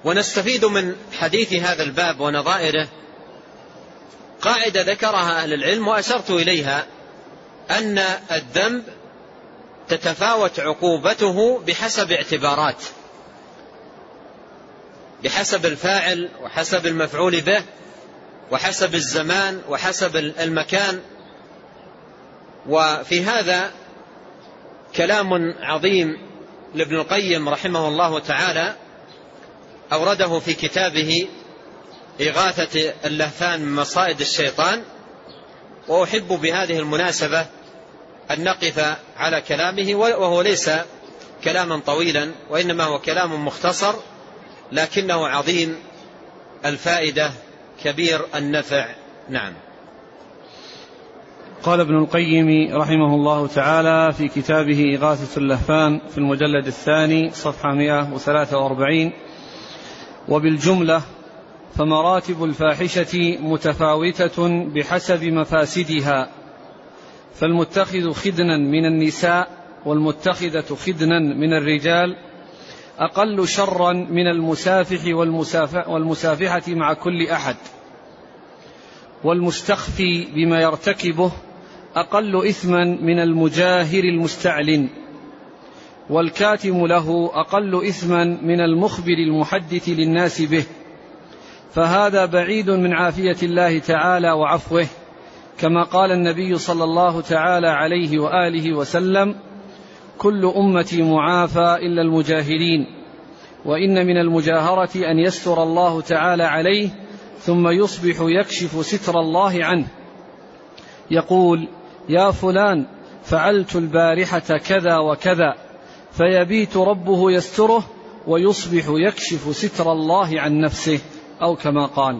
ونستفيد من حديث هذا الباب ونظائره قاعدة ذكرها أهل العلم وأشرت إليها، أن الذنب تتفاوت عقوبته بحسب اعتبارات، بحسب الفاعل وحسب المفعول به وحسب الزمان وحسب المكان. وفي هذا كلام عظيم لابن القيم رحمه الله تعالى أورده في كتابه إغاثة اللهفان من مصائد الشيطان، وأحب بهذه المناسبة أن نقف على كلامه، وهو ليس كلاما طويلا وإنما هو كلام مختصر لكنه عظيم الفائدة كبير النفع. نعم. قال ابن القيم رحمه الله تعالى في كتابه إغاثة اللهفان في المجلد الثاني صفحة 143: وبالجملة فمراتب الفاحشة متفاوتة بحسب مفاسدها، فالمتخذ خدنا من النساء والمتخذة خدنا من الرجال أقل شرا من المسافح والمسافحة مع كل أحد، والمستخفي بما يرتكبه أقل إثما من المجاهر المستعلن، والكاتم له أقل إثما من المخبر المحدث للناس به، فهذا بعيد من عافية الله تعالى وعفوه، كما قال النبي صلى الله تعالى عليه وآله وسلم: كل أمتي معافى إلا المجاهرين، وإن من المجاهرة أن يستر الله تعالى عليه ثم يصبح يكشف ستر الله عنه، يقول: يا فلان فعلت البارحة كذا وكذا، فيبيت ربه يستره ويصبح يكشف ستر الله عن نفسه، أو كما قال.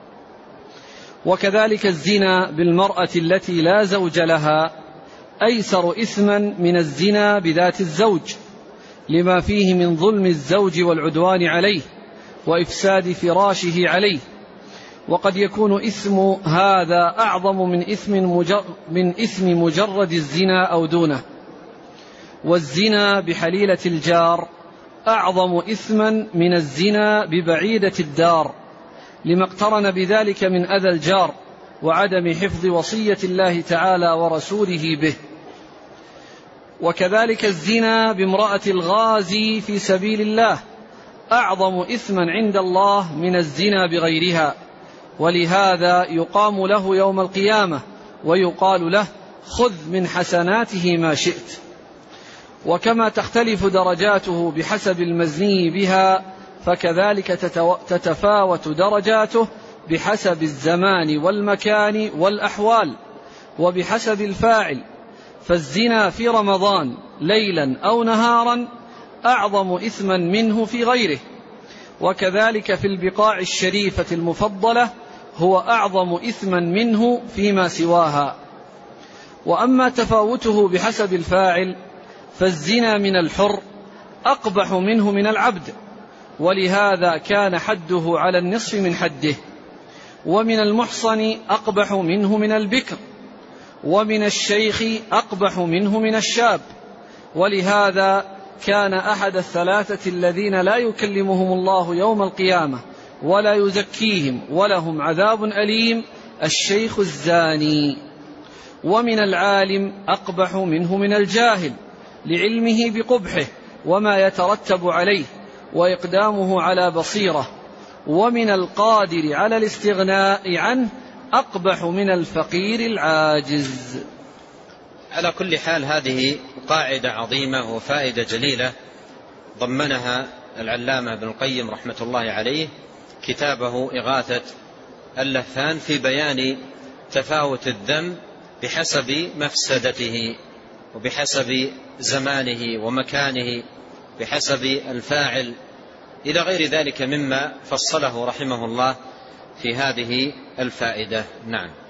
وكذلك الزنا بالمرأة التي لا زوج لها أيسر إثما من الزنا بذات الزوج، لما فيه من ظلم الزوج والعدوان عليه وإفساد فراشه عليه، وقد يكون إثم هذا أعظم من إثم مجرد الزنا أو دونه. والزنا بحليلة الجار أعظم إثما من الزنا ببعيدة الدار، لما اقترن بذلك من أذى الجار وعدم حفظ وصية الله تعالى ورسوله به. وكذلك الزنا بامرأة الغازي في سبيل الله أعظم إثما عند الله من الزنا بغيرها، ولهذا يقام له يوم القيامة ويقال له: خذ من حسناته ما شئت. وكما تختلف درجاته بحسب المزني بها، فكذلك تتفاوت درجاته بحسب الزمان والمكان والأحوال وبحسب الفاعل، فالزنا في رمضان ليلا أو نهارا أعظم إثما منه في غيره، وكذلك في البقاع الشريفة المفضلة هو أعظم إثما منه فيما سواها. وأما تفاوته بحسب الفاعل فالزنا من الحر أقبح منه من العبد، ولهذا كان حده على النصف من حده. ومن المحصن أقبح منه من البكر، ومن الشيخ أقبح منه من الشاب، ولهذا كان أحد الثلاثة الذين لا يكلمهم الله يوم القيامة ولا يزكيهم ولهم عذاب أليم الشيخ الزاني. ومن العالم أقبح منه من الجاهل، لعلمه بقبحه وما يترتب عليه وإقدامه على بصيرة. ومن القادر على الاستغناء عنه أقبح من الفقير العاجز. على كل حال هذه قاعدة عظيمة وفائدة جليلة ضمنها العلامة ابن القيم رحمة الله عليه كتابه إغاثة اللهفان في بيان تفاوت الذنب بحسب مفسدته وبحسب زمانه ومكانه، بحسب الفاعل، إلى غير ذلك مما فصله رحمه الله في هذه الفائدة. نعم.